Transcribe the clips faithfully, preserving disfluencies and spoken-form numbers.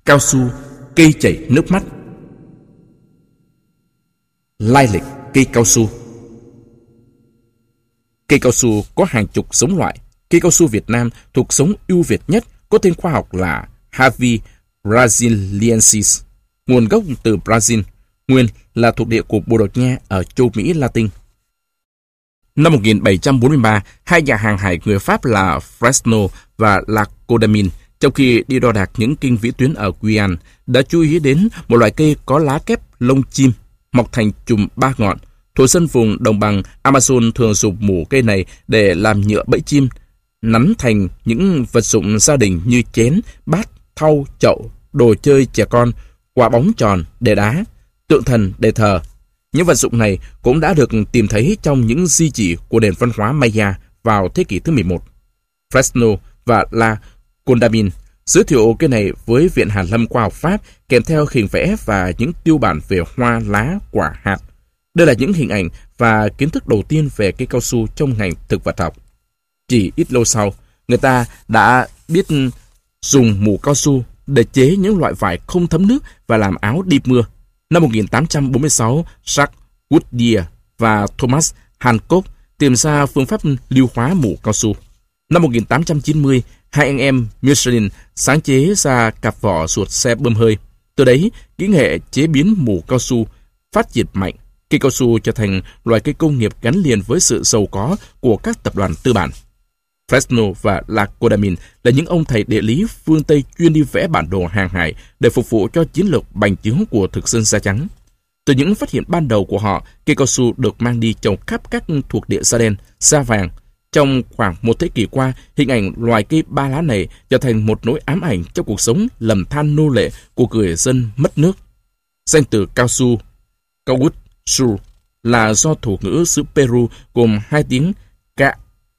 Cao su, cây chảy nước mắt. Lai lịch cây cao su. Cây cao su có hàng chục giống loại. Cây cao su Việt Nam thuộc giống ưu việt nhất, có tên khoa học là Havi brasiliensis, nguồn gốc từ Brazil, nguyên là thuộc địa của Bồ Đào Nha ở châu Mỹ Latin. Năm một nghìn bảy trăm bốn mươi ba, hai nhà hàng hải người Pháp là Fresno và Lacodamin, trong khi đi đo đạc những kinh vĩ tuyến ở Guyane, đã chú ý đến một loại cây có lá kép lông chim, mọc thành chùm ba ngọn. Thổ dân vùng đồng bằng Amazon thường dùng mủ cây này để làm nhựa bẫy chim, nắn thành những vật dụng gia đình như chén, bát, thau, chậu, đồ chơi trẻ con, quả bóng tròn để đá, tượng thần để thờ. Những vật dụng này cũng đã được tìm thấy trong những di chỉ của nền văn hóa Maya vào thế kỷ thứ mười một. Fresno và La Condamine giới thiệu cây này với Viện Hàn lâm Khoa học Pháp, kèm theo hình vẽ và những tiêu bản về hoa, lá, quả, hạt. Đây là những hình ảnh và kiến thức đầu tiên về cây cao su trong ngành thực vật học. Chỉ ít lâu sau, người ta đã biết dùng mủ cao su để chế những loại vải không thấm nước và làm áo đi mưa. Năm một nghìn tám trăm bốn mươi sáu, Jacques Woodyear và Thomas Hancock tìm ra phương pháp lưu hóa mủ cao su. Năm một nghìn tám trăm chín mươi, hai anh em Michelin sáng chế ra cặp vỏ ruột xe bơm hơi. Từ đấy, kỹ nghệ chế biến mủ cao su phát triển mạnh. Cây cao su trở thành loài cây công nghiệp gắn liền với sự giàu có của các tập đoàn tư bản. Fresno và Lacodamin là những ông thầy địa lý phương Tây chuyên đi vẽ bản đồ hàng hải để phục vụ cho chiến lược bành trướng của thực dân da trắng. Từ những phát hiện ban đầu của họ, cây cao su được mang đi trồng khắp các thuộc địa da đen, da vàng. Trong khoảng một thế kỷ qua, hình ảnh loài cây ba lá này trở thành một nỗi ám ảnh trong cuộc sống lầm than nô lệ của người dân mất nước. Danh từ cao su, Cowwood su, là do thủ ngữ xứ Peru gồm hai tiếng ca,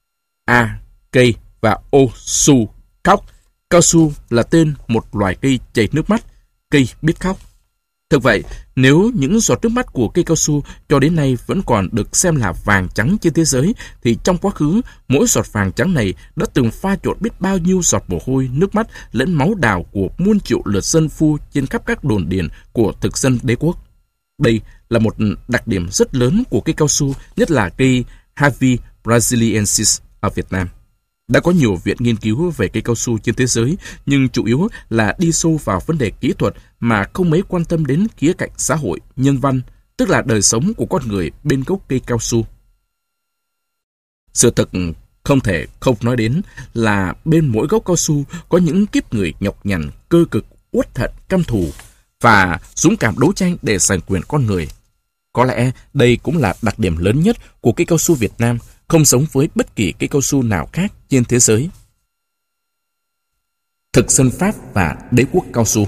a, cây và o, su, khóc. Cao su là tên một loài cây chảy nước mắt, cây biết khóc. Thực vậy, nếu những giọt nước mắt của cây cao su cho đến nay vẫn còn được xem là vàng trắng trên thế giới, thì trong quá khứ, mỗi giọt vàng trắng này đã từng pha trộn biết bao nhiêu giọt mồ hôi, nước mắt lẫn máu đào của muôn triệu lượt dân phu trên khắp các đồn điền của thực dân đế quốc. Đây là một đặc điểm rất lớn của cây cao su, nhất là cây Havi brasiliensis ở Việt Nam. Đã có nhiều viện nghiên cứu về cây cao su trên thế giới, nhưng chủ yếu là đi sâu vào vấn đề kỹ thuật mà không mấy quan tâm đến khía cạnh xã hội, nhân văn, tức là đời sống của con người bên gốc cây cao su. Sự thật không thể không nói đến là bên mỗi gốc cao su có những kiếp người nhọc nhằn, cơ cực, uất hận, căm thù và dũng cảm đấu tranh để giành quyền con người. Có lẽ đây cũng là đặc điểm lớn nhất của cây cao su Việt Nam, không giống với bất kỳ cây cao su nào khác trên thế giới. Thực dân Pháp và đế quốc cao su.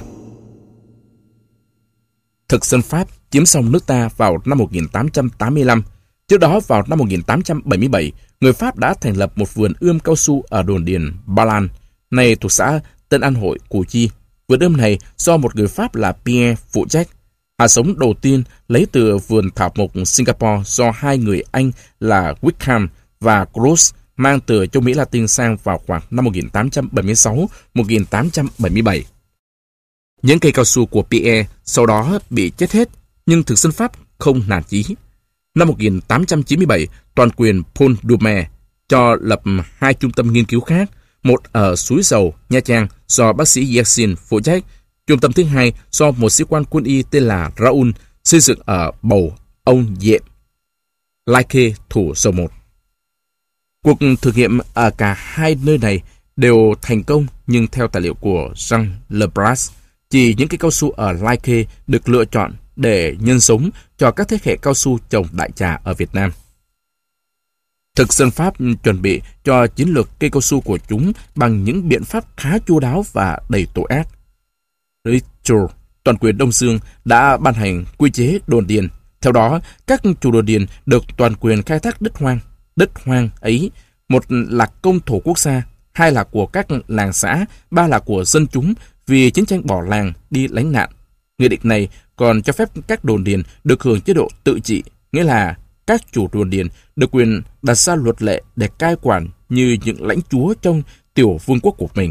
Thực dân Pháp chiếm xong nước ta vào năm một nghìn tám trăm tám mươi lăm. Trước đó vào năm một nghìn tám trăm bảy mươi bảy, người Pháp đã thành lập một vườn ươm cao su ở đồn điền Ba Lan, nay thuộc xã Tân An Hội, Củ Chi. Vườn ươm này do một người Pháp là Pierre phụ trách. Hạt giống đầu tiên lấy từ vườn thảo mộc Singapore do hai người Anh là Wickham và Cross mang từ châu Mỹ Latin sang vào khoảng năm một nghìn tám trăm bảy mươi sáu đến một nghìn tám trăm bảy mươi bảy. Những cây cao su của Pierre sau đó bị chết hết, nhưng thực dân Pháp không nản chí. Năm một nghìn tám trăm chín mươi bảy, toàn quyền Paul Doumer cho lập hai trung tâm nghiên cứu khác, một ở Suối Dầu, Nha Trang do bác sĩ Yersin phụ trách, trung tâm thứ hai do một sĩ quan quân y tên là Raoul xây dựng ở Bầu, Ông Diệm, Lai Khê, Thủ Dầu Một. Cuộc thử nghiệm ở cả hai nơi này đều thành công, nhưng theo tài liệu của Jean Lebras, chỉ những cây cao su ở Lai Khê được lựa chọn để nhân giống cho các thế hệ cao su trồng đại trà ở Việt Nam. Thực dân Pháp chuẩn bị cho chiến lược cây cao su của chúng bằng những biện pháp khá chu đáo và đầy tội ác. Richard, toàn quyền Đông Dương, đã ban hành quy chế đồn điền. Theo đó, các chủ đồn điền được toàn quyền khai thác đất hoang. Đất hoang ấy, một là công thổ quốc gia, hai là của các làng xã, ba là của dân chúng vì chiến tranh bỏ làng đi lánh nạn. Nghị định này còn cho phép các đồn điền được hưởng chế độ tự trị, nghĩa là các chủ đồn điền được quyền đặt ra luật lệ để cai quản như những lãnh chúa trong tiểu vương quốc của mình,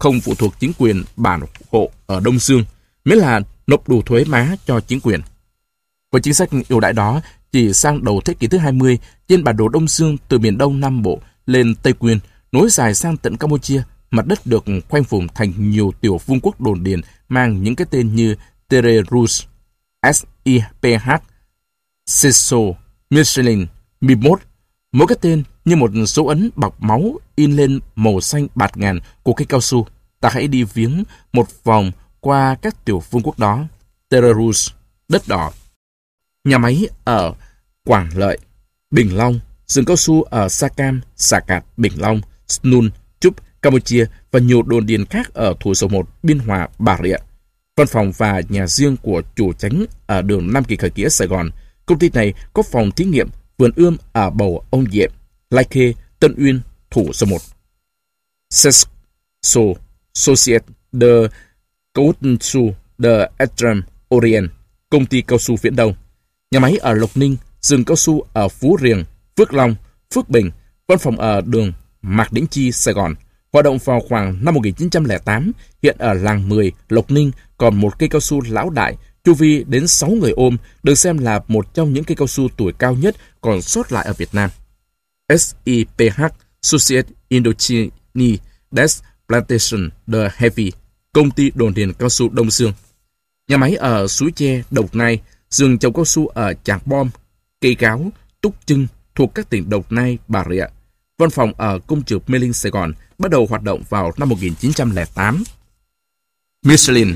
không phụ thuộc chính quyền bản hộ ở Đông Dương, miễn là nộp đủ thuế má cho chính quyền. Với chính sách ưu đãi đó, chỉ sang đầu thế kỷ thứ hai mươi, trên bản đồ Đông Dương từ miền Đông Nam Bộ lên Tây Nguyên, nối dài sang tận Campuchia, mặt đất được khoanh vùng thành nhiều tiểu vương quốc đồn điền mang những cái tên như Tere Rus, S I P H, Seso, Michelin, Mimot. Mỗi cái tên như một dấu ấn bọc máu in lên màu xanh bạt ngàn của cây cao su. Ta hãy đi viếng một vòng qua các tiểu vương quốc đó. Tere Rus, đất đỏ. Nhà máy ở Quảng Lợi, Bình Long, rừng cao su ở Sa Cam, Sa Cạt, Bình Long, Snun, Chúc, Campuchia và nhiều đồn điền khác ở Thủ Dầu Một, Biên Hòa, Bà Rịa. Văn phòng và nhà riêng của chủ chánh ở đường Nam Kỳ Khởi Nghĩa, Sài Gòn. Công ty này có phòng thí nghiệm, vườn ươm ở Bầu, Ông Diệm, Lai Khê, Tân Uyên, Thủ Dầu Một. Sesco, Societe de Caoutchouc de Extreme Orient, công ty cao su Viễn Đông. Nhà máy ở Lộc Ninh, rừng cao su ở Phú Riềng, Phước Long, Phước Bình, văn phòng ở đường Mạc Đĩnh Chi, Sài Gòn. Hoạt động vào khoảng năm một nghìn chín trăm lẻ tám, hiện ở làng mười, Lộc Ninh còn một cây cao su lão đại, chu vi đến sáu người ôm, được xem là một trong những cây cao su tuổi cao nhất còn sót lại ở Việt Nam. S I P H, Societe Indochine des Plantations de Heavy, công ty đồn điền cao su Đông Dương. Nhà máy ở Suối Tre, Đồng Nai, rừng trồng cao su ở Tràng Bom, Cây Gáo, Túc Trưng thuộc các tỉnh Đồng Nai, Bà Rịa. Văn phòng ở Công trường Mê Linh, Sài Gòn, bắt đầu hoạt động vào năm một nghìn chín trăm lẻ tám. Michelin.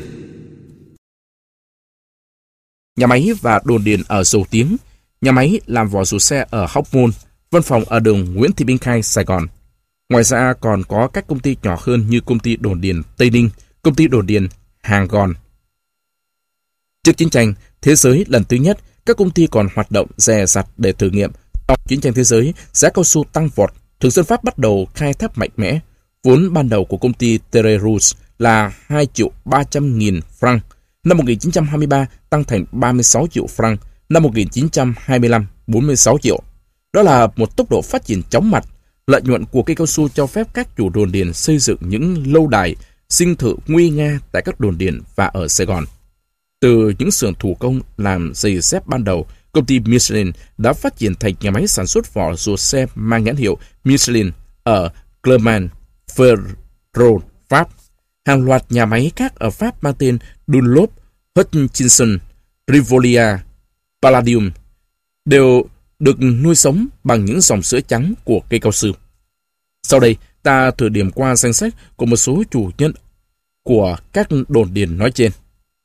Nhà máy và đồn điền ở Dầu Tiếng. Nhà máy làm vỏ sò xe ở Hóc Môn. Văn phòng ở đường Nguyễn Thị Minh Khai, Sài Gòn. Ngoài ra còn có các công ty nhỏ hơn như công ty đồn điền Tây Ninh, công ty đồn điền Hàng Gòn. Trước chiến tranh thế giới lần thứ nhất, các công ty còn hoạt động dè dặt để thử nghiệm. Sau chiến tranh thế giới, giá cao su tăng vọt, thực dân Pháp bắt đầu khai thác mạnh mẽ. Vốn ban đầu của công ty Tere Rus là hai triệu ba trăm nghìn franc. Năm một nghìn chín trăm hai mươi ba tăng thành ba mươi sáu triệu franc. Năm một nghìn chín trăm hai mươi lăm, bốn mươi sáu triệu. Đó là một tốc độ phát triển chóng mặt. Lợi nhuận của cây cao su cho phép các chủ đồn điền xây dựng những lâu đài, dinh thự nguy nga tại các đồn điền và ở Sài Gòn. Từ những xưởng thủ công làm giày dép ban đầu, công ty Michelin đã phát triển thành nhà máy sản xuất vỏ sò xe mang nhãn hiệu Michelin ở Clermont-Ferrand, Pháp. Hàng loạt nhà máy khác ở Pháp mang tên Dunlop, Hutchinson, Rivolia, Palladium đều được nuôi sống bằng những dòng sữa trắng của cây cao su. Sau đây, ta thử điểm qua danh sách của một số chủ nhân của các đồn điền nói trên.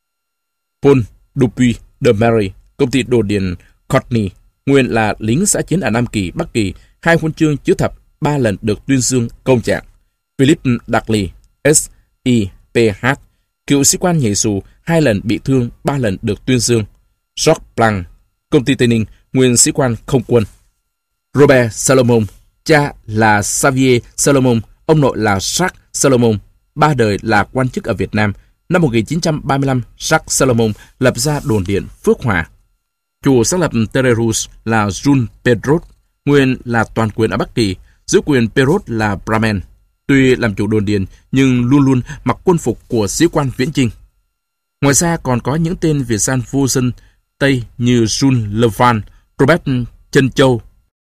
Paul Dupuy de Marie, công ty đồn điền Courtney, nguyên là lính xã chiến ở Nam Kỳ, Bắc Kỳ, hai huân chương chữ thập, ba lần được tuyên dương công trạng. Philip Dudley, S I P H, cựu sĩ quan nhảy dù, hai lần bị thương, ba lần được tuyên dương. George Blanc, công ty Tây Ninh, nguyên sĩ quan không quân. Robert Salomon, cha là Xavier Salomon, ông nội là Jacques Salomon, ba đời là quan chức ở Việt Nam. Năm một nghìn chín trăm ba mươi lăm, Jacques Salomon lập ra đồn điện Phước Hòa. Chủ sáng lập Tere Rus là Jules Perrot, nguyên là toàn quyền ở Bắc Kỳ, giữ quyền Perrot là Brahman. Tuy làm chủ đồn điền nhưng luôn luôn mặc quân phục của sĩ quan viễn chinh. Ngoài ra còn có những tên Việt gian vô dân Tây như Jules Levan, Robert Trân Châu.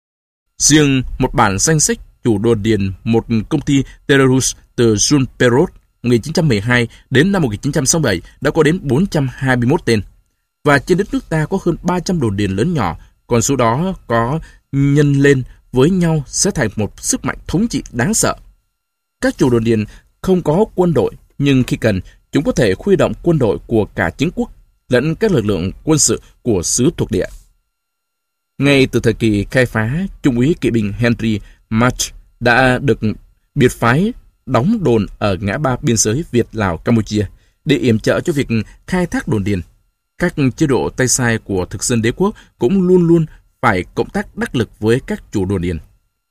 Riêng một bản danh sách chủ đồn điền một công ty Tere Rus từ Jules Perrot một nghìn chín trăm mười hai đến năm một nghìn chín trăm sáu mươi bảy đã có đến bốn trăm hai mươi mốt tên. Và trên đất nước ta có hơn ba trăm đồn điền lớn nhỏ, còn số đó có nhân lên với nhau sẽ thành một sức mạnh thống trị đáng sợ. Các chủ đồn điền không có quân đội, nhưng khi cần, chúng có thể huy động quân đội của cả chính quốc lẫn các lực lượng quân sự của xứ thuộc địa. Ngay từ thời kỳ khai phá, Trung úy kỵ binh Henry March đã được biệt phái đóng đồn ở ngã ba biên giới Việt-Lào-Campuchia để yểm trợ cho việc khai thác đồn điền. Các chế độ tay sai của thực dân đế quốc cũng luôn luôn phải cộng tác đắc lực với các chủ đồn điền.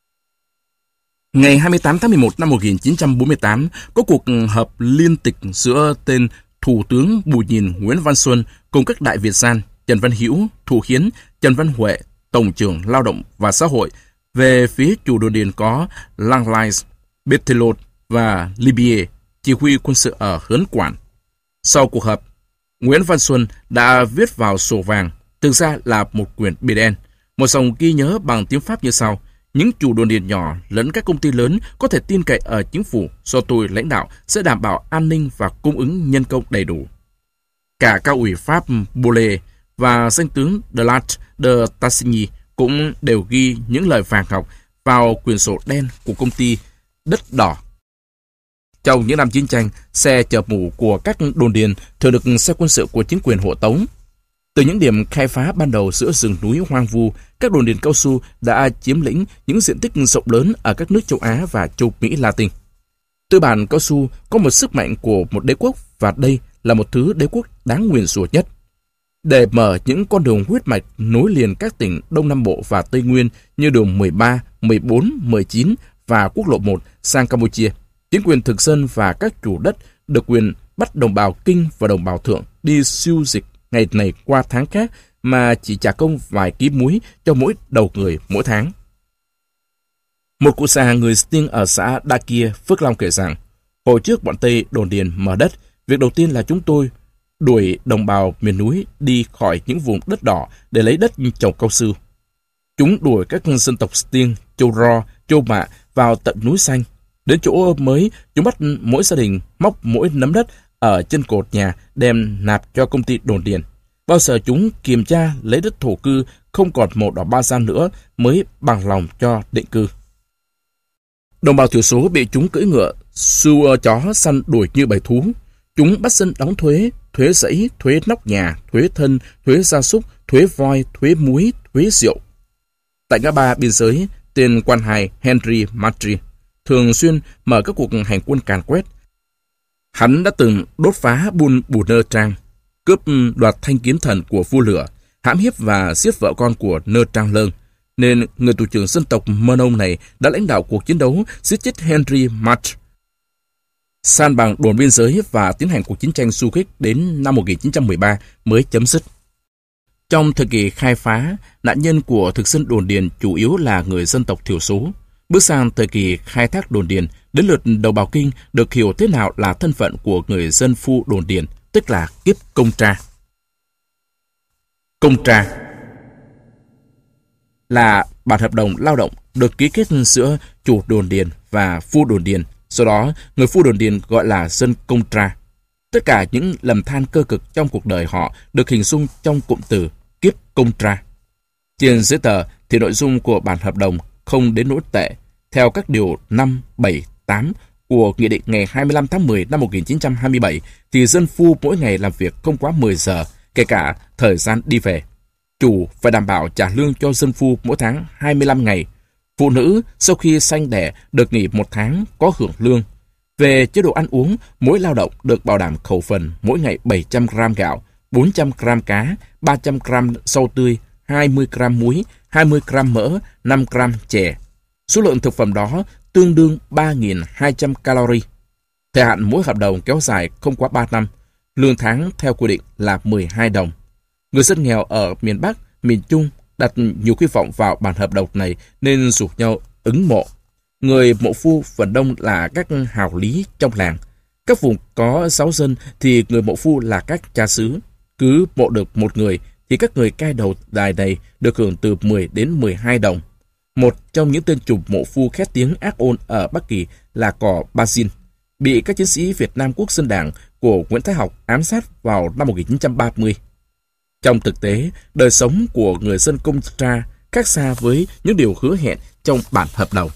Ngày hai mươi tám tháng mười một năm một nghìn chín trăm bốn mươi tám, có cuộc họp liên tịch giữa tên Thủ tướng Bùi Nhìn Nguyễn Văn Xuân cùng các đại Việt gian Trần Văn Hữu, Thủ Hiến, Trần Văn Huệ, Tổng trưởng Lao động và Xã hội. Về phía chủ đồn điền có Langlais, Berthelot và Libier. chỉ huy quân sự ở Hớn Quản. Sau cuộc họp, Nguyễn Văn Xuân đã viết vào sổ vàng, thực ra là một quyển bìa đen, một dòng ghi nhớ bằng tiếng Pháp như sau: những chủ đồn điền nhỏ lẫn các công ty lớn có thể tin cậy ở chính phủ do tôi lãnh đạo sẽ đảm bảo an ninh và cung ứng nhân công đầy đủ. Cả cao ủy Pháp Bolle và danh tướng de Lat de Tassigny cũng đều ghi những lời vàng ngọc vào quyển sổ đen của công ty Đất Đỏ. Trong những năm chiến tranh, xe chở mủ của các đồn điền thường được xe quân sự của chính quyền hộ tống. Từ những điểm khai phá ban đầu giữa rừng núi hoang vu, các đồn điền cao su đã chiếm lĩnh những diện tích rộng lớn ở các nước châu Á và châu Mỹ Latin. Tư bản cao su có một sức mạnh của một đế quốc, và đây là một thứ đế quốc đáng nguyền rủa nhất. Để mở những con đường huyết mạch nối liền các tỉnh Đông Nam Bộ và Tây Nguyên như đường mười ba, mười bốn, mười chín và quốc lộ một sang Campuchia, chính quyền thực dân và các chủ đất được quyền bắt đồng bào Kinh và đồng bào Thượng đi siêu dịch ngày này qua tháng khác mà chỉ trả công vài ký muối cho mỗi đầu người mỗi tháng. Một cụ già người Sting ở xã Đa Kia, Phước Long kể rằng, hồi trước bọn Tây đồn điền mở đất, việc đầu tiên là chúng tôi đuổi đồng bào miền núi đi khỏi những vùng đất đỏ để lấy đất trồng cao su. Chúng đuổi các dân tộc Sting, Châu Ro, Châu Mạ vào tận núi xanh. Đến chỗ mới, chúng bắt mỗi gia đình móc mỗi nắm đất ở chân cột nhà đem nạp cho công ty đồn điền. Bao giờ chúng kiểm tra lấy đất thổ cư không còn màu đỏ ba gian nữa mới bằng lòng cho định cư. Đồng bào thiểu số bị chúng cưỡi ngựa, xua chó săn đuổi như bầy thú. Chúng bắt dân đóng thuế, thuế rẫy, thuế nóc nhà, thuế thân, thuế gia súc, thuế voi, thuế muối, thuế rượu. Tại ngã ba biên giới, tên quan hài Henry Matry thường xuyên mở các cuộc hành quân càn quét. Hắn đã từng đốt phá Buôn Bù Nơ Trang, cướp đoạt thanh kiếm thần của vua lửa, hãm hiếp và giết vợ con của Nơ Trang Lơn, nên người tù trưởng dân tộc Mơ Nông này đã lãnh đạo cuộc chiến đấu giết chết Henry Matry, san bằng đồn biên giới và tiến hành cuộc chiến tranh du kích đến năm một nghìn chín trăm mười ba mới chấm dứt. Trong thời kỳ khai phá, nạn nhân của thực dân đồn điền chủ yếu là người dân tộc thiểu số. Bước sang thời kỳ khai thác đồn điền, đến lượt đồng bào Kinh được hiểu thế nào là thân phận của người dân phu đồn điền, tức là kiếp công tra. Công tra là bản hợp đồng lao động được ký kết giữa chủ đồn điền và phu đồn điền. Sau đó, người phu đồn điền gọi là dân công tra. Tất cả những lầm than cơ cực trong cuộc đời họ được hình dung trong cụm từ kiếp công tra. Trên giấy tờ thì nội dung của bản hợp đồng không đến nỗi tệ. Theo các điều năm, bảy, tám của Nghị định ngày hai mươi lăm tháng mười năm một nghìn chín trăm hai mươi bảy, thì dân phu mỗi ngày làm việc không quá mười giờ, kể cả thời gian đi về. Chủ phải đảm bảo trả lương cho dân phu mỗi tháng hai mươi lăm ngày. Phụ nữ sau khi sanh đẻ được nghỉ một tháng có hưởng lương. Về chế độ ăn uống, mỗi lao động được bảo đảm khẩu phần mỗi ngày bảy trăm gam gạo, bốn trăm gam cá, ba trăm gam rau tươi, hai mươi gam muối, hai mươi gam mỡ, năm gam chè. Số lượng thực phẩm đó tương đương ba nghìn hai trăm calorie. Thời hạn mỗi hợp đồng kéo dài không quá ba năm. Lương tháng theo quy định là mười hai đồng. Người dân nghèo ở miền Bắc, miền Trung đặt nhiều kỳ vọng vào bản hợp đồng này nên rủ nhau ứng mộ. Người mộ phu phần đông là các hào lý trong làng. Các vùng có sáu dân thì người mộ phu là các cha xứ. Cứ mộ được một người thì các người cai đầu đài này được hưởng từ mười đến mười hai đồng. Một trong những tên trùm mộ phu khét tiếng ác ôn ở Bắc Kỳ là Cò Ba Xin, bị các chiến sĩ Việt Nam Quốc dân Đảng của Nguyễn Thái Học ám sát vào năm một nghìn chín trăm ba mươi. Trong thực tế, đời sống của người dân công tra khác xa với những điều hứa hẹn trong bản hợp đồng.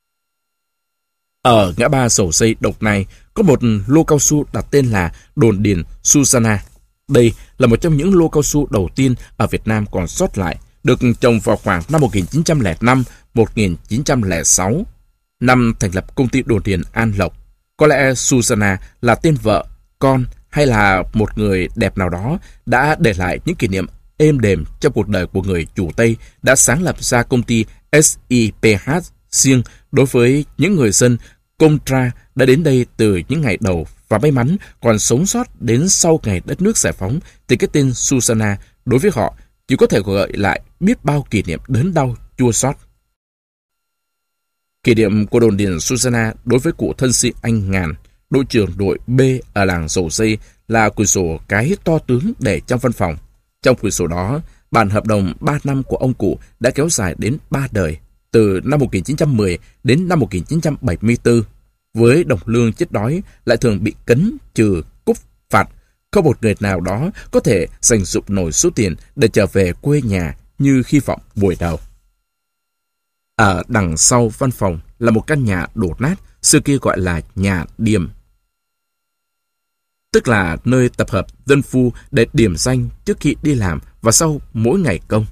Ở ngã ba Dầu Dây Độc Nai có một lô cao su đặt tên là đồn điền Susanna. Đây là một trong những lô cao su đầu tiên ở Việt Nam còn sót lại, được trồng vào khoảng năm một nghìn chín trăm lẻ năm đến một nghìn chín trăm lẻ sáu, năm thành lập công ty đồn điền An Lộc. Có lẽ Susanna là tên vợ, con hay là một người đẹp nào đó đã để lại những kỷ niệm êm đềm trong cuộc đời của người chủ Tây đã sáng lập ra công ty ét i pê hát riêng đối với những người dân Contra đã đến đây từ những ngày đầu và may mắn còn sống sót đến sau ngày đất nước giải phóng, thì cái tên Susanna đối với họ chỉ có thể gợi lại biết bao kỷ niệm đớn đau chua xót. Kỷ niệm của đồn điền Susanna đối với cụ thân sĩ anh Ngàn, đội trưởng đội B ở làng Dầu Dây là quyển sổ cái to tướng để trong văn phòng. Trong quyển sổ đó, bản hợp đồng ba năm của ông cụ đã kéo dài đến ba đời, từ năm một nghìn chín trăm mười đến năm một nghìn chín trăm bảy mươi tư. Với đồng lương chết đói lại thường bị cấn trừ cúp phạt, không một người nào đó có thể dành dụm nổi số tiền để trở về quê nhà như hy vọng buổi đầu. Ở đằng sau văn phòng là một căn nhà đổ nát, xưa kia gọi là nhà điềm, tức là nơi tập hợp dân phu để điểm danh trước khi đi làm và sau mỗi ngày công.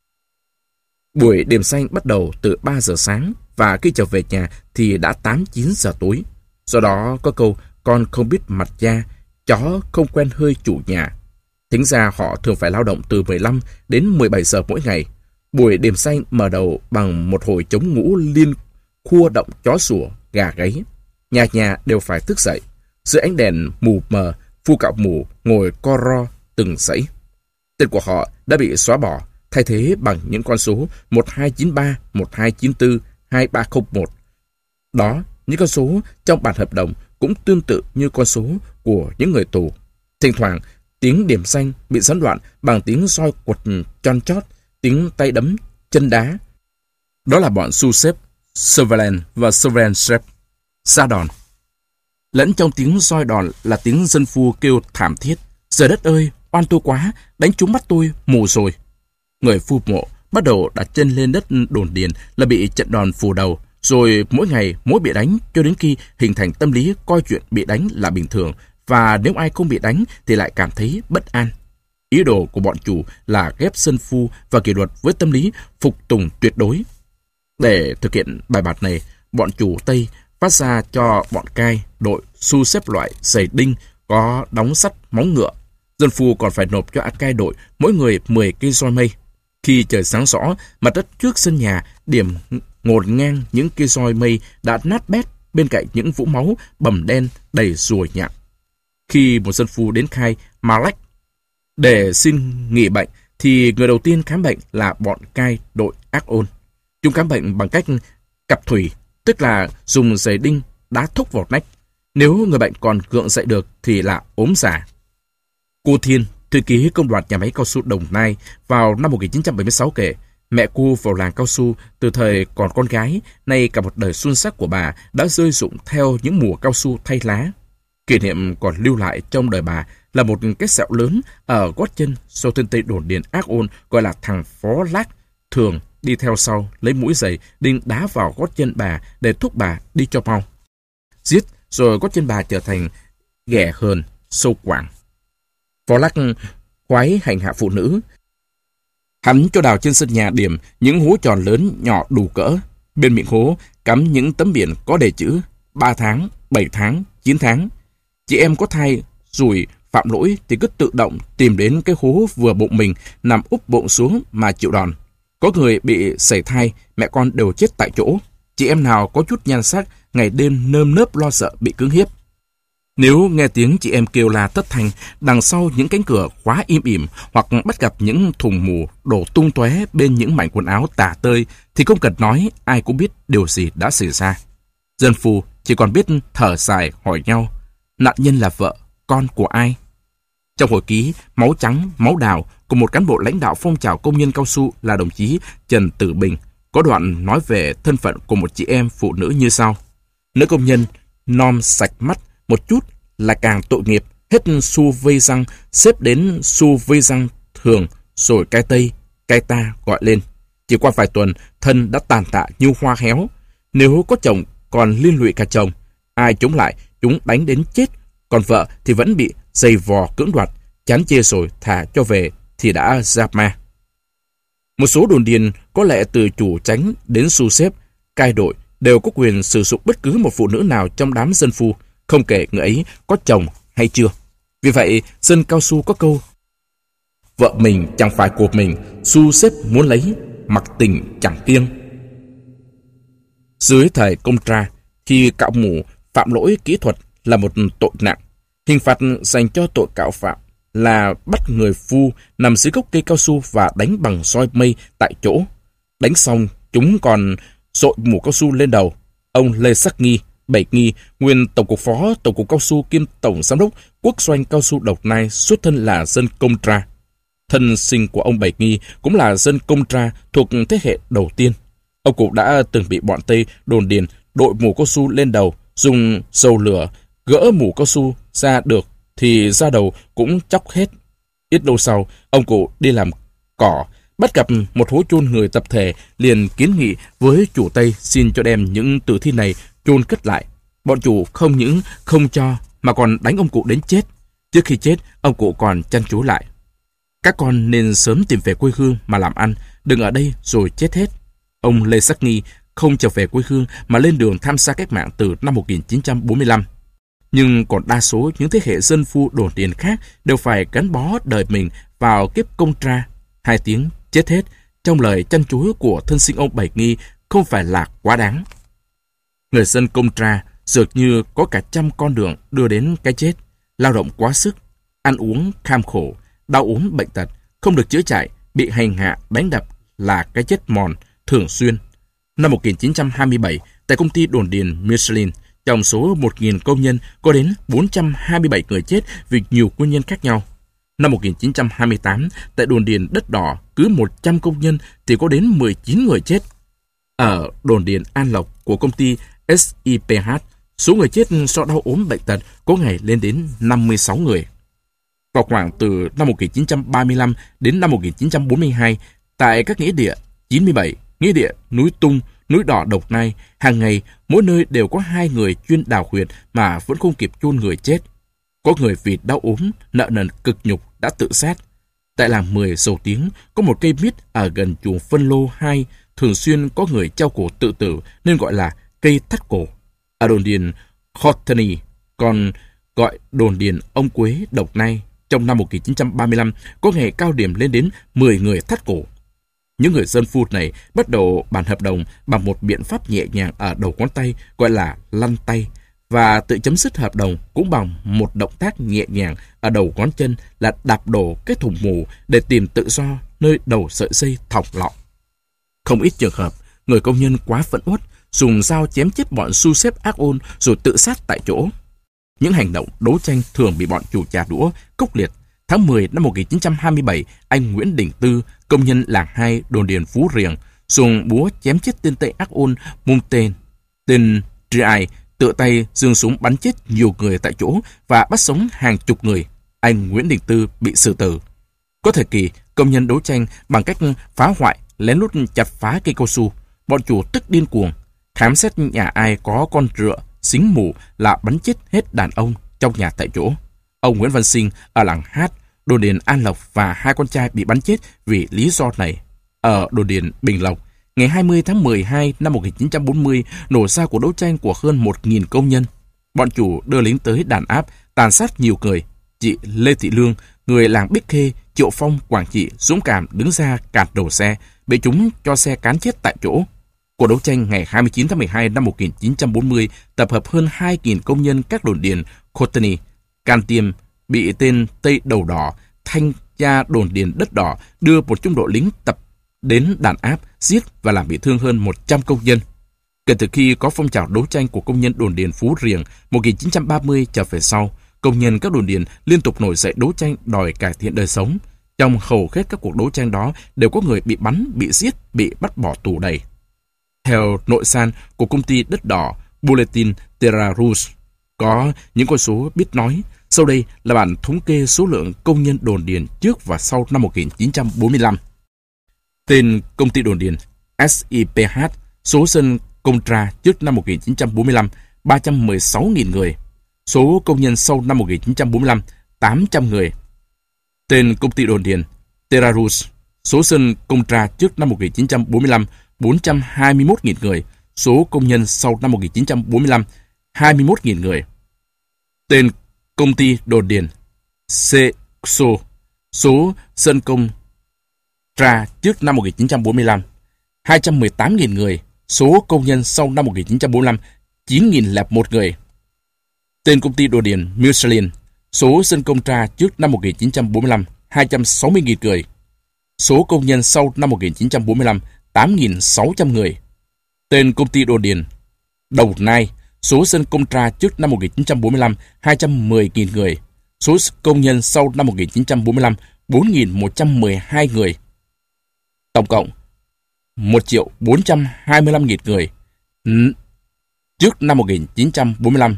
Buổi điểm danh bắt đầu từ ba giờ sáng và khi trở về nhà thì đã tám chín giờ tối. Do đó có câu con không biết mặt cha, chó không quen hơi chủ nhà. Tính ra họ thường phải lao động từ mười lăm đến mười bảy giờ mỗi ngày. Buổi điểm danh mở đầu bằng một hồi chống ngũ liên khua động chó sủa, gà gáy. Nhà nhà đều phải thức dậy. Dưới ánh đèn mù mờ, phu cạo mù ngồi co ro từng dãy. Tên của họ đã bị xóa bỏ, thay thế bằng những con số một hai chín ba, một hai chín tư, hai ba không một. Đó, những con số trong bản hợp đồng cũng tương tự như con số của những người tù. Thỉnh thoảng, tiếng điểm danh bị gián đoạn bằng tiếng roi quật chon chót, tiếng tay đấm, chân đá. Đó là bọn su xếp, Sutherland và Sovereign Shep, sa đòn. Lẫn trong tiếng roi đòn là tiếng dân phu kêu thảm thiết. Trời đất ơi, oan tôi quá, đánh trúng mắt tôi, mù rồi. Người phu mộ bắt đầu đặt chân lên đất đồn điền là bị trận đòn phù đầu, rồi mỗi ngày mỗi bị đánh cho đến khi hình thành tâm lý coi chuyện bị đánh là bình thường, và nếu ai không bị đánh thì lại cảm thấy bất an. Ý đồ của bọn chủ là ghép dân phu và kỷ luật với tâm lý phục tùng tuyệt đối. Để thực hiện bài bạt này, bọn chủ Tây phát ra cho bọn cai đội su xếp loại giày đinh có đóng sắt móng ngựa. Dân phu còn phải nộp cho cai đội mỗi người mười cây roi mây. Khi trời sáng rõ, mặt đất trước sân nhà điểm ngổn ngang những cây roi mây đã nát bét bên cạnh những vũng máu bầm đen đầy ruồi nhặng. Khi một dân phu đến khai Malek để xin nghỉ bệnh, thì người đầu tiên khám bệnh là bọn cai đội Ác Ôn. Chúng khám bệnh bằng cách cặp thủy, tức là dùng giày đinh đá thúc vào nách. Nếu người bệnh còn gượng dậy được thì là ốm già. Cô Thiên, thư ký công đoàn nhà máy cao su Đồng Nai, vào năm một nghìn chín trăm bảy mươi sáu kể, mẹ cô vào làng cao su từ thời còn con gái, nay cả một đời xuân sắc của bà đã rơi rụng theo những mùa cao su thay lá. Kỷ niệm còn lưu lại trong đời bà là một cái sẹo lớn ở gót chân do tên Tây đồn điền Ác Ôn gọi là thằng Phó Lác, thường đi theo sau lấy mũi giày đinh đá vào gót chân bà để thúc bà đi cho mau. Giết rồi gót chân bà trở thành ghẻ hờn, sâu quảng. Phó Lác khoái hành hạ phụ nữ. Hắn cho đào trên sân nhà điểm những hố tròn lớn nhỏ đủ cỡ. Bên miệng hố cắm những tấm biển có đề chữ ba tháng, bảy tháng, chín tháng. Chị em có thai rủi phạm lỗi thì cứ tự động tìm đến cái hố vừa bụng mình, nằm úp bụng xuống mà chịu đòn. Có người bị sảy thai, mẹ con đều chết tại chỗ. Chị em nào có chút nhan sắc, ngày đêm nơm nớp lo sợ bị cưỡng hiếp. Nếu nghe tiếng chị em kêu la thất thanh đằng sau những cánh cửa khóa im ỉm, hoặc bắt gặp những thùng mù đổ tung tóe bên những mảnh quần áo tả tơi, thì không cần nói, ai cũng biết điều gì đã xảy ra. Dân phu chỉ còn biết thở dài hỏi nhau, nạn nhân là vợ, con của ai? Trong hồi ký Máu Trắng, Máu Đào của một cán bộ lãnh đạo phong trào công nhân cao su là đồng chí Trần Tử Bình, có đoạn nói về thân phận của một chị em phụ nữ như sau. Nữ công nhân nom sạch mắt một chút là càng tội nghiệp, hết xu vây răng xếp đến xu vây răng thường, rồi cái tây, cái ta gọi lên. Chỉ qua vài tuần, thân đã tàn tạ như hoa héo. Nếu có chồng còn liên lụy cả chồng, ai chống lại chúng đánh đến chết, còn vợ thì vẫn bị giày vò cưỡng đoạt, chán chê rồi thả cho về thì đã ra ma. Một số đồn điền có lẽ từ chủ chánh đến su xếp, cai đội đều có quyền sử dụng bất cứ một phụ nữ nào trong đám dân phu, không kể người ấy có chồng hay chưa. Vì vậy, dân cao su có câu: vợ mình chẳng phải của mình, su xếp muốn lấy, mặc tình chẳng kiêng. Dưới thời Contra, khi cạo mủ phạm lỗi kỹ thuật là một tội nặng, hình phạt dành cho tội cạo phạm là bắt người phu nằm dưới gốc cây cao su và đánh bằng roi mây tại chỗ. Đánh xong, chúng còn dội mủ cao su lên đầu. Ông Lê Sắc Nghi, Bảy Nghi, nguyên Tổng cục Phó Tổng cục Cao su kiêm Tổng Giám đốc Quốc doanh Cao su Đồng Nai, xuất thân là dân Công Tra. Thân sinh của ông Bảy Nghi cũng là dân Công Tra thuộc thế hệ đầu tiên. Ông cụ đã từng bị bọn Tây đồn điền đội mũ cao su lên đầu, dùng dầu lửa gỡ mũ cao su ra được thì da đầu cũng chóc hết. Ít lâu sau, ông cụ đi làm cỏ, bắt gặp một hố chôn người tập thể, liền kiến nghị với chủ Tây xin cho đem những tử thi này chôn cất lại. Bọn chủ không những không cho mà còn đánh ông cụ đến chết. Trước khi chết, ông cụ còn chăn chú lại: các con nên sớm tìm về quê hương mà làm ăn, đừng ở đây rồi chết hết. Ông Lê Sắc Nghi không trở về quê hương mà lên đường tham gia cách mạng từ năm một nghìn chín trăm bốn mươi lăm. Nhưng còn đa số những thế hệ dân phu đồn điền khác đều phải gắn bó đời mình vào kiếp Công Tra. Hai tiếng chết hết trong lời chăn chối của thân sinh ông Bảy Nghi không phải là quá đáng. Người dân Công Tra dường như có cả trăm con đường đưa đến cái chết: lao động quá sức, ăn uống kham khổ, đau ốm bệnh tật, không được chữa chạy, bị hành hạ đánh đập là cái chết mòn thường xuyên. Năm một nghìn chín trăm hai mươi bảy, tại công ty đồn điền Michelin, trong số một nghìn công nhân có đến bốn trăm hai mươi bảy người chết vì nhiều nguyên nhân khác nhau. Năm một nghìn chín trăm hai mươi tám, tại đồn điền Đất Đỏ, cứ một trăm công nhân thì có đến mười chín người chết. Ở đồn điền An Lộc của công ty ét i pê hát, số người chết do đau ốm bệnh tật có ngày lên đến năm mươi sáu người. Vào khoảng từ năm một nghìn chín trăm ba mươi lăm đến năm một nghìn chín trăm bốn mươi hai, tại các nghĩa địa chín mươi bảy, nghĩa địa Núi Tung, Núi Đỏ Đồng Nai, hàng ngày mỗi nơi đều có hai người chuyên đào huyệt mà vẫn không kịp chôn người chết. Có người vì đau ốm, nợ nần cực nhục đã tự sát. Tại làng mười Dầu Tiếng có một cây mít ở gần chuồng phân lô hai, thường xuyên có người treo cổ tự tử nên gọi là cây thắt cổ. Ở đồn điền Courtney, còn gọi đồn điền Ông Quế, Đồng Nai, trong năm một nghìn chín trăm ba mươi lăm có ngày cao điểm lên đến mười người thắt cổ. Những người dân phu này bắt đầu bàn hợp đồng bằng một biện pháp nhẹ nhàng ở đầu ngón tay gọi là lăn tay, và tự chấm dứt hợp đồng cũng bằng một động tác nhẹ nhàng ở đầu ngón chân là đạp đổ cái thùng mù để tìm tự do nơi đầu sợi dây thòng lọng. Không ít trường hợp, người công nhân quá phẫn uất dùng dao chém chết bọn xu xếp ác ôn rồi tự sát tại chỗ. Những hành động đấu tranh thường bị bọn chủ trà đũa cốc liệt. Tháng mười năm một nghìn chín trăm hai mươi bảy, anh Nguyễn Đình Tư, công nhân làng hai đồn điền Phú Riềng, dùng búa chém chết tên Tây ác ôn Mung Tên. Tên Tri tự tay giương súng bắn chết nhiều người tại chỗ và bắt sống hàng chục người. Anh Nguyễn Đình Tư bị xử tử. Có thời kỳ, công nhân đấu tranh bằng cách phá hoại, lén lút chặt phá cây cao su. Bọn chủ tức điên cuồng, khám xét nhà ai có con rựa, xính mù là bắn chết hết đàn ông trong nhà tại chỗ. Ông Nguyễn Văn Sinh ở làng Hát, đồn điền An Lộc và hai con trai bị bắn chết vì lý do này. Ở đồn điền Bình Lộc, ngày hai mươi tháng mười hai năm một nghìn chín trăm bốn mươi, nổ ra cuộc đấu tranh của hơn một nghìn công nhân. Bọn chủ đưa lính tới đàn áp, tàn sát nhiều người. Chị Lê Thị Lương, người làng Bích Khê, Triệu Phong, Quảng Trị, dũng cảm đứng ra cản đầu xe, bị chúng cho xe cán chết tại chỗ. Cuộc đấu tranh ngày hai mươi chín tháng mười hai năm một nghìn chín trăm bốn mươi tập hợp hơn hai nghìn công nhân các đồn điền Courtney, Can Tiêm, bị tên Tây Đầu Đỏ, thanh tra đồn điền Đất Đỏ đưa một trung đội lính tập đến đàn áp, giết và làm bị thương hơn một trăm công nhân. Kể từ khi có phong trào đấu tranh của công nhân đồn điền Phú Riềng một nghìn chín trăm ba mươi trở về sau, công nhân các đồn điền liên tục nổi dậy đấu tranh đòi cải thiện đời sống. Trong hầu hết các cuộc đấu tranh đó đều có người bị bắn, bị giết, bị bắt bỏ tù đầy. Theo nội san của công ty Đất Đỏ Bulletin Terra Rouge, có những con số biết nói. Sau đây là bản thống kê số lượng công nhân đồn điền trước và sau năm một nghìn chín trăm bốn mươi lăm. Tên công ty đồn điền ét i pê hát, số dân công tra trước năm một nghìn chín trăm bốn mươi lăm ba trăm mười sáu nghìn người, số công nhân sau năm một nghìn chín trăm bốn mươi lăm tám trăm người. Tên công ty đồn điền Terra Rouge, số dân công tra trước năm một nghìn chín trăm bốn mươi lăm bốn trăm hai mươi mốt nghìn người, số công nhân sau năm một nghìn chín trăm bốn mươi lăm hai mươi mốt nghìn người. Tên công ty đồn điền xê ích o, số dân công tra trước năm một nghìn chín trăm bốn mươi lăm hai trăm mười tám nghìn người, số công nhân sau năm một nghìn chín trăm bốn mươi lăm chín nghìn lẻ một người. Tên công ty đồn điền Michelin, số dân công tra trước năm một nghìn chín trăm bốn mươi lăm hai trăm sáu mươi nghìn người, số công nhân sau năm một nghìn chín trăm bốn mươi lăm tám nghìn sáu trăm người. Tên công ty đồn điền Đồng Nai, Số dân Contra trước năm một nghìn chín trăm bốn mươi lăm, hai trăm mười nghìn người. Số công nhân sau năm một nghìn chín trăm bốn mươi lăm, bốn nghìn một trăm mười hai người. Tổng cộng, một triệu bốn trăm hai mươi lăm nghìn người. Trước năm một nghìn chín trăm bốn mươi lăm.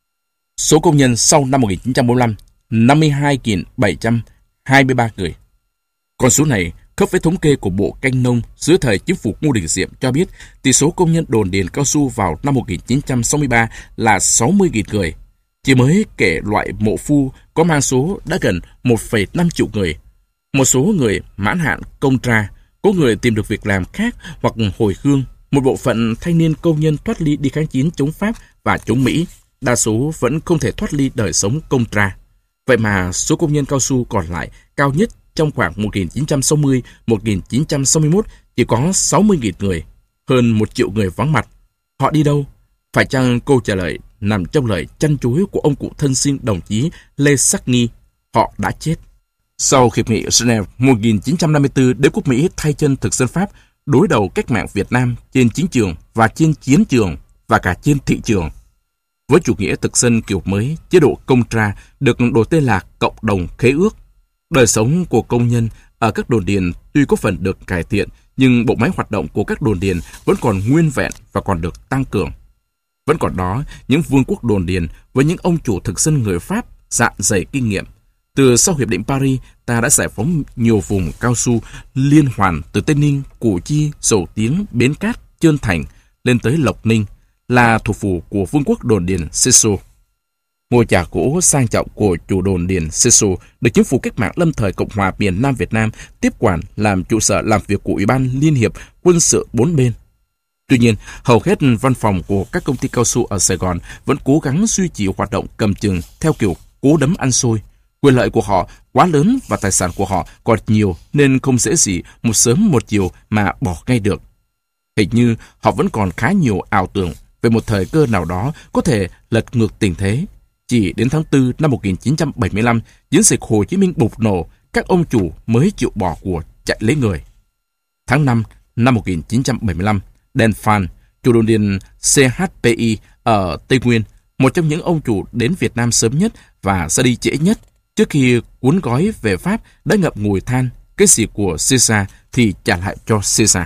Số công nhân sau năm một nghìn chín trăm bốn mươi lăm, năm mươi hai nghìn bảy trăm hai mươi ba người. Con số này khớp với thống kê của Bộ Canh nông dưới thời chính phủ Ngô Đình Diệm cho biết tỷ số công nhân đồn điền cao su vào năm một nghìn chín trăm sáu mươi ba là sáu mươi nghìn người. Chỉ mới kể loại mộ phu có mang số đã gần một phẩy năm triệu người. Một số người mãn hạn Contra, có người tìm được việc làm khác hoặc hồi hương. Một bộ phận thanh niên công nhân thoát ly đi kháng chiến chống Pháp và chống Mỹ. Đa số vẫn không thể thoát ly đời sống Contra. Vậy mà số công nhân cao su còn lại cao nhất trong khoảng một nghìn chín trăm sáu mươi đến một nghìn chín trăm sáu mươi mốt chỉ có sáu mươi nghìn người, hơn một triệu người vắng mặt. Họ đi đâu? Phải chăng câu trả lời nằm trong lời chăn chối của ông cụ thân sinh đồng chí Lê Sắc Nghi? Họ đã chết. Sau hiệp nghị Geneva một nghìn chín trăm năm mươi tư, đế quốc Mỹ thay chân thực dân Pháp đối đầu cách mạng Việt Nam trên chính trường và trên chiến trường và cả trên thị trường. Với chủ nghĩa thực dân kiểu mới, chế độ Contra được đổi tên là Cộng đồng Khế ước. Đời sống của công nhân ở các đồn điền tuy có phần được cải thiện, nhưng bộ máy hoạt động của các đồn điền vẫn còn nguyên vẹn và còn được tăng cường. Vẫn còn đó những vương quốc đồn điền với những ông chủ thực dân người Pháp dạn dày kinh nghiệm. Từ sau Hiệp định Paris, ta đã giải phóng nhiều vùng cao su liên hoàn từ Tây Ninh, Củ Chi, Dầu Tiếng, Bến Cát, Trơn Thành lên tới Lộc Ninh, là thủ phủ của vương quốc đồn điền Seso. Ngôi nhà gỗ sang trọng của chủ đồn điền Seso được chính phủ cách mạng lâm thời Cộng hòa miền Nam Việt Nam tiếp quản làm trụ sở làm việc của Ủy ban Liên hiệp quân sự bốn bên. Tuy nhiên, hầu hết văn phòng của các công ty cao su ở Sài Gòn vẫn cố gắng duy trì hoạt động cầm chừng theo kiểu cố đấm ăn xôi. Quyền lợi của họ quá lớn và tài sản của họ còn nhiều nên không dễ gì một sớm một chiều mà bỏ ngay được. Hình như họ vẫn còn khá nhiều ảo tưởng về một thời cơ nào đó có thể lật ngược tình thế. Chỉ đến tháng tư năm một nghìn chín trăm bảy mươi lăm, chiến dịch Hồ Chí Minh bùng nổ, các ông chủ mới chịu bỏ của chạy lấy người. Tháng năm năm một nghìn chín trăm bảy mươi lăm, Dan Phan, chủ đồn điền xê hát pê i ở Tây Nguyên, một trong những ông chủ đến Việt Nam sớm nhất và ra đi trễ nhất, trước khi cuốn gói về Pháp đã ngậm ngùi than, cái gì của Caesar thì trả lại cho Caesar.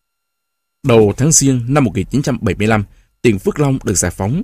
Đầu tháng Giêng năm một nghìn chín trăm bảy mươi lăm, tỉnh Phước Long được giải phóng.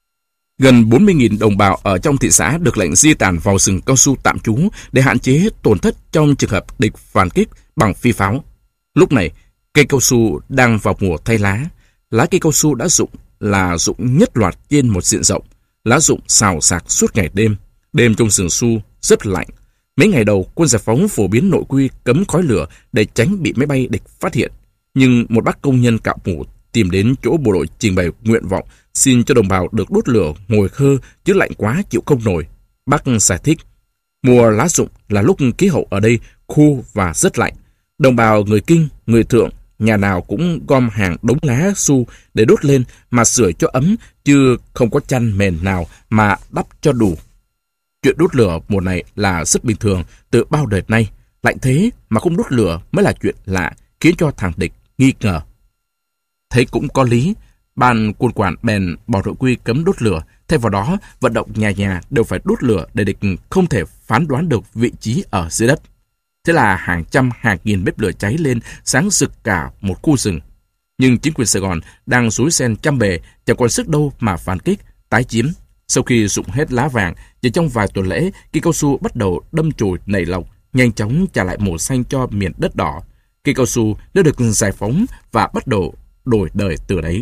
Gần bốn mươi nghìn đồng bào ở trong thị xã được lệnh di tản vào rừng cao su tạm trú để hạn chế tổn thất trong trường hợp địch phản kích bằng phi pháo. Lúc này, cây cao su đang vào mùa thay lá. Lá cây cao su đã rụng là rụng nhất loạt trên một diện rộng. Lá rụng xào xạc suốt ngày đêm. Đêm trong rừng su rất lạnh. Mấy ngày đầu, quân giải phóng phổ biến nội quy cấm khói lửa để tránh bị máy bay địch phát hiện. Nhưng một bác công nhân cạo mủ tìm đến chỗ bộ đội trình bày nguyện vọng xin cho đồng bào được đốt lửa ngồi khơ chứ lạnh quá chịu không nổi. Bác giải thích, mùa lá rụng là lúc khí hậu ở đây khô và rất lạnh. Đồng bào người Kinh, người Thượng, nhà nào cũng gom hàng đống lá su để đốt lên mà sưởi cho ấm, chứ không có chăn mền nào mà đắp cho đủ. Chuyện đốt lửa mùa này là rất bình thường từ bao đời nay. Lạnh thế mà không đốt lửa mới là chuyện lạ, khiến cho thằng địch nghi ngờ. Thấy cũng có lý, ban quân quản bèn bỏ nội quy cấm đốt lửa, thay vào đó vận động nhà nhà đều phải đốt lửa để địch không thể phán đoán được vị trí ở dưới đất. Thế là hàng trăm hàng nghìn bếp lửa cháy lên sáng rực cả một khu rừng. Nhưng chính quyền Sài Gòn đang rúi ren trăm bề, chẳng còn sức đâu mà phản kích, tái chiếm. Sau khi rụng hết lá vàng, chỉ trong vài tuần lễ, cây cao su bắt đầu đâm chồi nảy lộc, nhanh chóng trả lại màu xanh cho miền đất đỏ. Cây cao su đã được giải phóng và bắt đầu đổi đời từ đấy.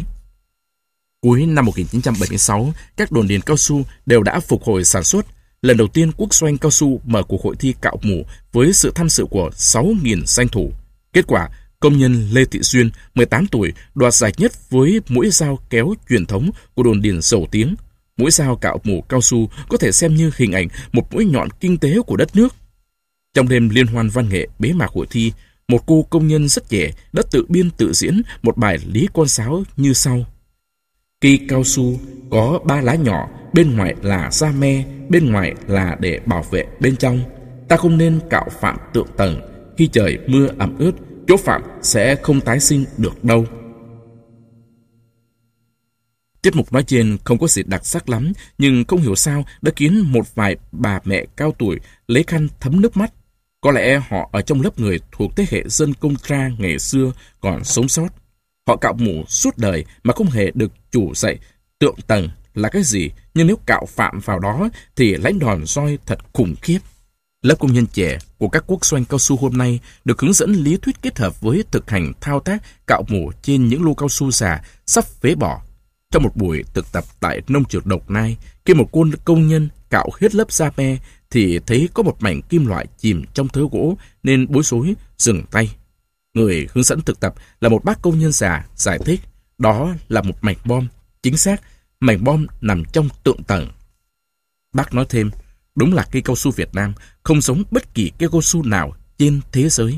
Cuối năm một nghìn chín trăm bảy mươi sáu, các đồn điền cao su đều đã phục hồi sản xuất. Lần đầu tiên Quốc doanh cao su mở cuộc hội thi cạo mủ với sự tham dự của sáu nghìn danh thủ. Kết quả, công nhân Lê Thị Duyên, mười tám tuổi, đoạt giải nhất với mũi dao kéo truyền thống của đồn điền Dầu Tiếng. Mũi dao cạo mủ cao su có thể xem như hình ảnh một mũi nhọn kinh tế của đất nước. Trong đêm liên hoan văn nghệ bế mạc hội thi, một cô công nhân rất trẻ đã tự biên tự diễn một bài lý con sáo như sau. Cây cao su có ba lá nhỏ, bên ngoài là da me, bên ngoài là để bảo vệ bên trong. Ta không nên cạo phạm tượng tầng, khi trời mưa ẩm ướt, chỗ phạm sẽ không tái sinh được đâu. Tiết mục nói trên không có gì đặc sắc lắm, nhưng không hiểu sao đã khiến một vài bà mẹ cao tuổi lấy khăn thấm nước mắt. Có lẽ họ ở trong lớp người thuộc thế hệ dân công tra ngày xưa còn sống sót. Họ cạo mủ suốt đời mà không hề được chủ dạy tượng tầng là cái gì, nhưng nếu cạo phạm vào đó thì lãnh đòn roi thật khủng khiếp. Lớp công nhân trẻ của các quốc doanh cao su hôm nay được hướng dẫn lý thuyết kết hợp với thực hành thao tác cạo mủ trên những lô cao su già sắp phế bỏ. Trong một buổi thực tập tại nông trường Đồng Nai, khi một cô công nhân cạo hết lớp da me thì thấy có một mảnh kim loại chìm trong thớ gỗ nên bối rối dừng tay. Người hướng dẫn thực tập là một bác công nhân già giải thích đó là một mảnh bom. Chính xác, mảnh bom nằm trong tượng tầng. Bác nói thêm, đúng là cây cao su Việt Nam không giống bất kỳ cây cao su nào trên thế giới.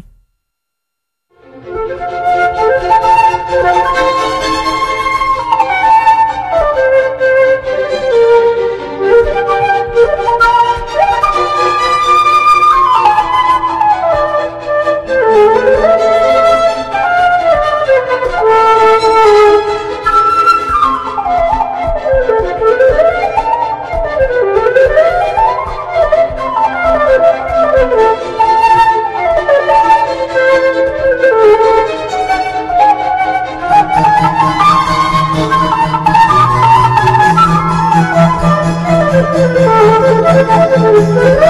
Thank you.